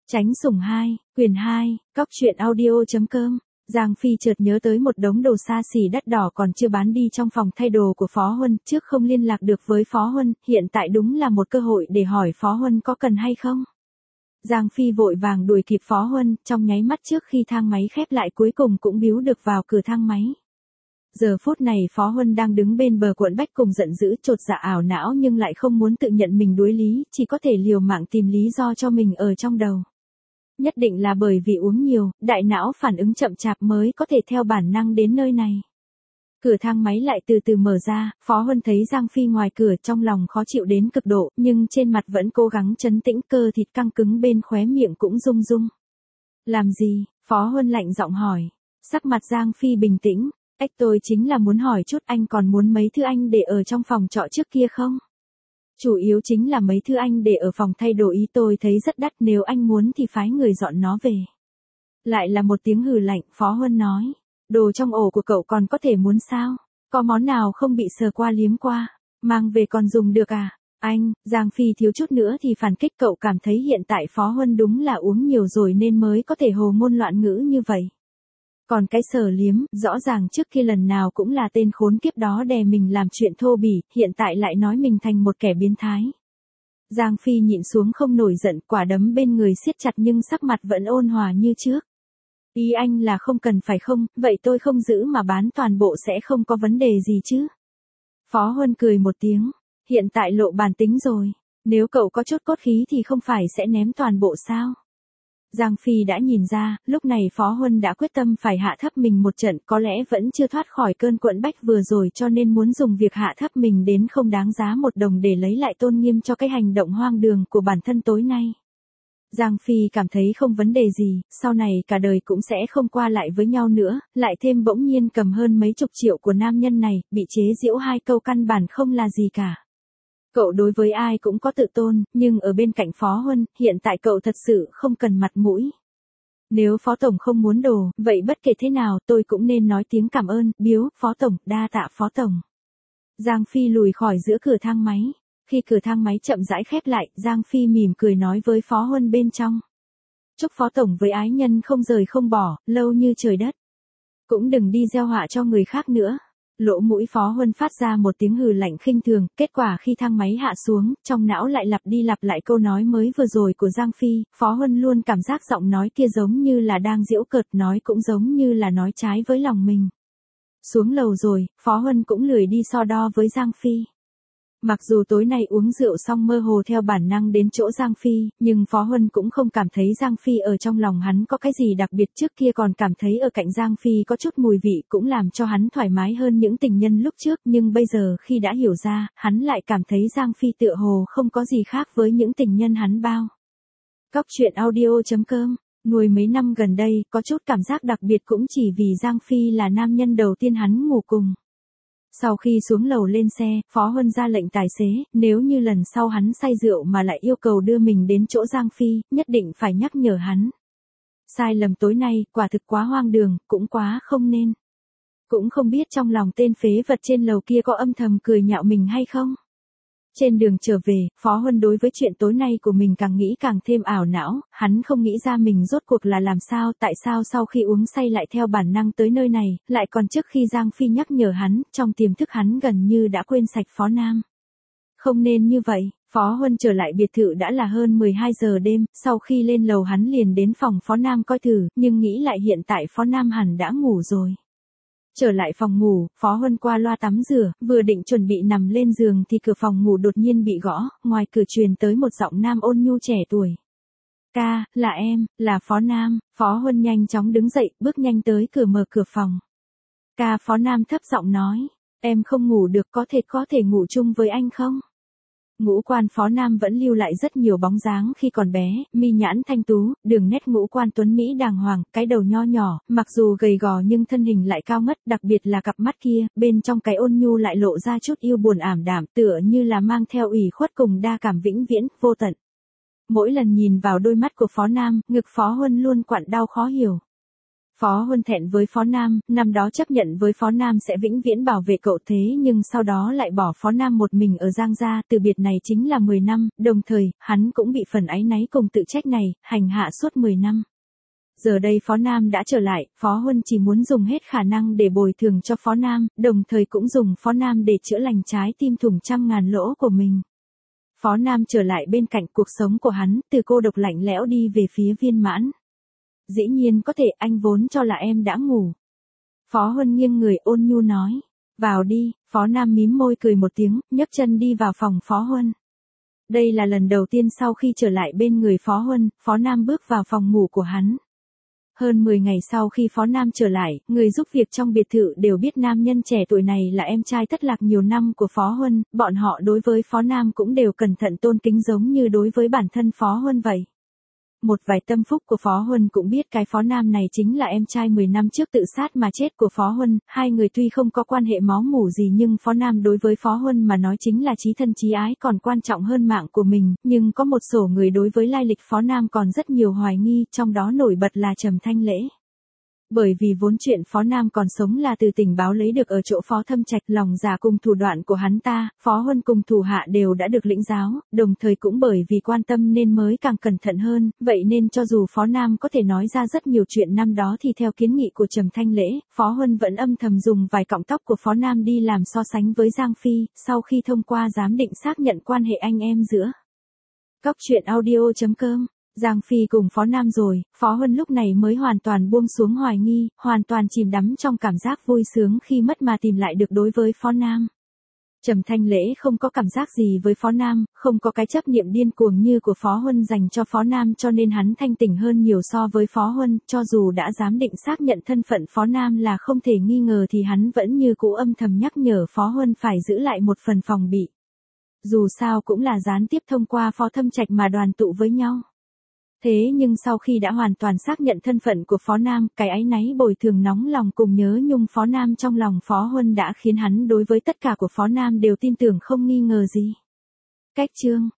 Tránh sủng 2, quyển 2, cóc truyện audio.com. Giang Phi chợt nhớ tới một đống đồ xa xỉ đắt đỏ còn chưa bán đi trong phòng thay đồ của Phó Huân, trước không liên lạc được với Phó Huân, hiện tại đúng là một cơ hội để hỏi Phó Huân có cần hay không. Giang Phi vội vàng đuổi kịp Phó Huân, trong nháy mắt trước khi thang máy khép lại cuối cùng cũng biếu được vào cửa thang máy. Giờ phút này Phó Huân đang đứng bên bờ cuộn bách cùng giận dữ, chột dạ ảo não nhưng lại không muốn tự nhận mình đuối lý, chỉ có thể liều mạng tìm lý do cho mình ở trong đầu. Nhất định là bởi vì uống nhiều, đại não phản ứng chậm chạp mới có thể theo bản năng đến nơi này. Cửa thang máy lại từ từ mở ra, Phó Huân thấy Giang Phi ngoài cửa, trong lòng khó chịu đến cực độ, nhưng trên mặt vẫn cố gắng trấn tĩnh, cơ thịt căng cứng bên khóe miệng cũng rung rung. Làm gì? Phó Huân lạnh giọng hỏi. Sắc mặt Giang Phi bình tĩnh. Tôi chính là muốn hỏi chút, anh còn muốn mấy thứ anh để ở trong phòng trọ trước kia không? Chủ yếu chính là mấy thứ anh để ở phòng thay đồ ý tôi thấy rất đắt, nếu anh muốn thì phái người dọn nó về. Lại là một tiếng hừ lạnh, Phó Huân nói. Đồ trong ổ của cậu còn có thể muốn sao? Có món nào không bị sờ qua liếm qua? Mang về còn dùng được à? Anh, Giang Phi thiếu chút nữa thì phản kích, cậu cảm thấy hiện tại Phó Huân đúng là uống nhiều rồi nên mới có thể hồ ngôn loạn ngữ như vậy. Còn cái sờ liếm, rõ ràng trước kia lần nào cũng là tên khốn kiếp đó đè mình làm chuyện thô bỉ, hiện tại lại nói mình thành một kẻ biến thái. Giang Phi nhịn xuống không nổi giận, quả đấm bên người siết chặt nhưng sắc mặt vẫn ôn hòa như trước. Ý anh là không cần phải không, vậy tôi không giữ mà bán toàn bộ sẽ không có vấn đề gì chứ? Phó Huân cười một tiếng, hiện tại lộ bản tính rồi, nếu cậu có chút cốt khí thì không phải sẽ ném toàn bộ sao? Giang Phi đã nhìn ra, lúc này Phó Huân đã quyết tâm phải hạ thấp mình một trận, có lẽ vẫn chưa thoát khỏi cơn quẫn bách vừa rồi cho nên muốn dùng việc hạ thấp mình đến không đáng giá một đồng để lấy lại tôn nghiêm cho cái hành động hoang đường của bản thân tối nay. Giang Phi cảm thấy không vấn đề gì, sau này cả đời cũng sẽ không qua lại với nhau nữa, lại thêm bỗng nhiên cầm hơn mấy chục triệu của nam nhân này, bị chế giễu hai câu căn bản không là gì cả. Cậu đối với ai cũng có tự tôn, nhưng ở bên cạnh Phó Huân, hiện tại cậu thật sự không cần mặt mũi. Nếu Phó Tổng không muốn đồ, vậy bất kể thế nào tôi cũng nên nói tiếng cảm ơn, biếu, Phó Tổng, đa tạ Phó Tổng. Giang Phi lùi khỏi giữa cửa thang máy. Khi cửa thang máy chậm rãi khép lại, Giang Phi mỉm cười nói với Phó Huân bên trong. Chúc Phó Tổng với ái nhân không rời không bỏ, lâu như trời đất. Cũng đừng đi gieo họa cho người khác nữa. Lỗ mũi Phó Huân phát ra một tiếng hừ lạnh khinh thường, kết quả khi thang máy hạ xuống, trong não lại lặp đi lặp lại câu nói mới vừa rồi của Giang Phi, Phó Huân luôn cảm giác giọng nói kia giống như là đang giễu cợt, nói cũng giống như là nói trái với lòng mình. Xuống lầu rồi, Phó Huân cũng lười đi so đo với Giang Phi. Mặc dù tối nay uống rượu xong mơ hồ theo bản năng đến chỗ Giang Phi, nhưng Phó Huân cũng không cảm thấy Giang Phi ở trong lòng hắn có cái gì đặc biệt, trước kia còn cảm thấy ở cạnh Giang Phi có chút mùi vị cũng làm cho hắn thoải mái hơn những tình nhân lúc trước, nhưng bây giờ khi đã hiểu ra, hắn lại cảm thấy Giang Phi tựa hồ không có gì khác với những tình nhân hắn bao. Cóc truyện audio.com. Nuôi mấy năm gần đây, có chút cảm giác đặc biệt cũng chỉ vì Giang Phi là nam nhân đầu tiên hắn ngủ cùng. Sau khi xuống lầu lên xe, Phó Huân ra lệnh tài xế, nếu như lần sau hắn say rượu mà lại yêu cầu đưa mình đến chỗ Giang Phi, nhất định phải nhắc nhở hắn. Sai lầm tối nay, quả thực quá hoang đường, cũng quá không nên. Cũng không biết trong lòng tên phế vật trên lầu kia có âm thầm cười nhạo mình hay không. Trên đường trở về, Phó Huân đối với chuyện tối nay của mình càng nghĩ càng thêm ảo não, hắn không nghĩ ra mình rốt cuộc là làm sao, tại sao sau khi uống say lại theo bản năng tới nơi này, lại còn trước khi Giang Phi nhắc nhở hắn, trong tiềm thức hắn gần như đã quên sạch Phó Nam. Không nên như vậy, Phó Huân trở lại biệt thự đã là hơn 12 giờ đêm, sau khi lên lầu hắn liền đến phòng Phó Nam coi thử, nhưng nghĩ lại hiện tại Phó Nam hẳn đã ngủ rồi. Trở lại phòng ngủ, Phó Huân qua loa tắm rửa, vừa định chuẩn bị nằm lên giường thì cửa phòng ngủ đột nhiên bị gõ, ngoài cửa truyền tới một giọng nam ôn nhu trẻ tuổi. Ca, là em, là Phó Nam. Phó Huân nhanh chóng đứng dậy, bước nhanh tới cửa mở cửa phòng. Ca, Phó Nam thấp giọng nói, em không ngủ được, có thể ngủ chung với anh không? Ngũ quan Phó Nam vẫn lưu lại rất nhiều bóng dáng khi còn bé, mi nhãn thanh tú, đường nét ngũ quan tuấn mỹ đàng hoàng, cái đầu nho nhỏ, mặc dù gầy gò nhưng thân hình lại cao ngất, đặc biệt là cặp mắt kia, bên trong cái ôn nhu lại lộ ra chút yêu buồn ảm đạm, tựa như là mang theo ủy khuất cùng đa cảm vĩnh viễn, vô tận. Mỗi lần nhìn vào đôi mắt của Phó Nam, ngực Phó Huân luôn quặn đau khó hiểu. Phó Huân thẹn với Phó Nam, năm đó chấp nhận với Phó Nam sẽ vĩnh viễn bảo vệ cậu thế nhưng sau đó lại bỏ Phó Nam một mình ở Giang Gia, từ biệt này chính là 10 năm, đồng thời, hắn cũng bị phần áy náy cùng tự trách này, hành hạ suốt 10 năm. Giờ đây Phó Nam đã trở lại, Phó Huân chỉ muốn dùng hết khả năng để bồi thường cho Phó Nam, đồng thời cũng dùng Phó Nam để chữa lành trái tim thủng trăm ngàn lỗ của mình. Phó Nam trở lại bên cạnh cuộc sống của hắn, từ cô độc lạnh lẽo đi về phía viên mãn. Dĩ nhiên có thể, anh vốn cho là em đã ngủ. Phó Huân nghiêng người ôn nhu nói. Vào đi, Phó Nam mím môi cười một tiếng, nhấc chân đi vào phòng Phó Huân. Đây là lần đầu tiên sau khi trở lại bên người Phó Huân, Phó Nam bước vào phòng ngủ của hắn. Hơn 10 ngày sau khi Phó Nam trở lại, người giúp việc trong biệt thự đều biết nam nhân trẻ tuổi này là em trai thất lạc nhiều năm của Phó Huân, bọn họ đối với Phó Nam cũng đều cẩn thận tôn kính giống như đối với bản thân Phó Huân vậy. Một vài tâm phúc của Phó Huân cũng biết cái Phó Nam này chính là em trai 10 năm trước tự sát mà chết của Phó Huân, hai người tuy không có quan hệ máu mủ gì nhưng Phó Nam đối với Phó Huân mà nói chính là chí thân chí ái còn quan trọng hơn mạng của mình, nhưng có một số người đối với lai lịch Phó Nam còn rất nhiều hoài nghi, trong đó nổi bật là Trầm Thanh Lễ. Bởi vì vốn chuyện Phó Nam còn sống là từ tình báo lấy được ở chỗ Phó Thâm Trạch, lòng dạ cùng thủ đoạn của hắn ta, Phó Huân cùng thủ hạ đều đã được lĩnh giáo, đồng thời cũng bởi vì quan tâm nên mới càng cẩn thận hơn, vậy nên cho dù Phó Nam có thể nói ra rất nhiều chuyện năm đó thì theo kiến nghị của Trầm Thanh Lễ, Phó Huân vẫn âm thầm dùng vài cọng tóc của Phó Nam đi làm so sánh với Giang Phi, sau khi thông qua giám định xác nhận quan hệ anh em giữa. Cóc truyện audio.com Giang Phi cùng Phó Nam rồi, Phó Huân lúc này mới hoàn toàn buông xuống hoài nghi, hoàn toàn chìm đắm trong cảm giác vui sướng khi mất mà tìm lại được đối với Phó Nam. Trầm Thanh Lễ không có cảm giác gì với Phó Nam, không có cái chấp niệm điên cuồng như của Phó Huân dành cho Phó Nam cho nên hắn thanh tỉnh hơn nhiều so với Phó Huân, cho dù đã giám định xác nhận thân phận Phó Nam là không thể nghi ngờ thì hắn vẫn như cũ âm thầm nhắc nhở Phó Huân phải giữ lại một phần phòng bị. Dù sao cũng là gián tiếp thông qua Phó Thâm Trạch mà đoàn tụ với nhau. Thế nhưng sau khi đã hoàn toàn xác nhận thân phận của Phó Nam, cái áy náy bồi thường nóng lòng cùng nhớ nhung Phó Nam trong lòng Phó Huân đã khiến hắn đối với tất cả của Phó Nam đều tin tưởng không nghi ngờ gì. Cách chương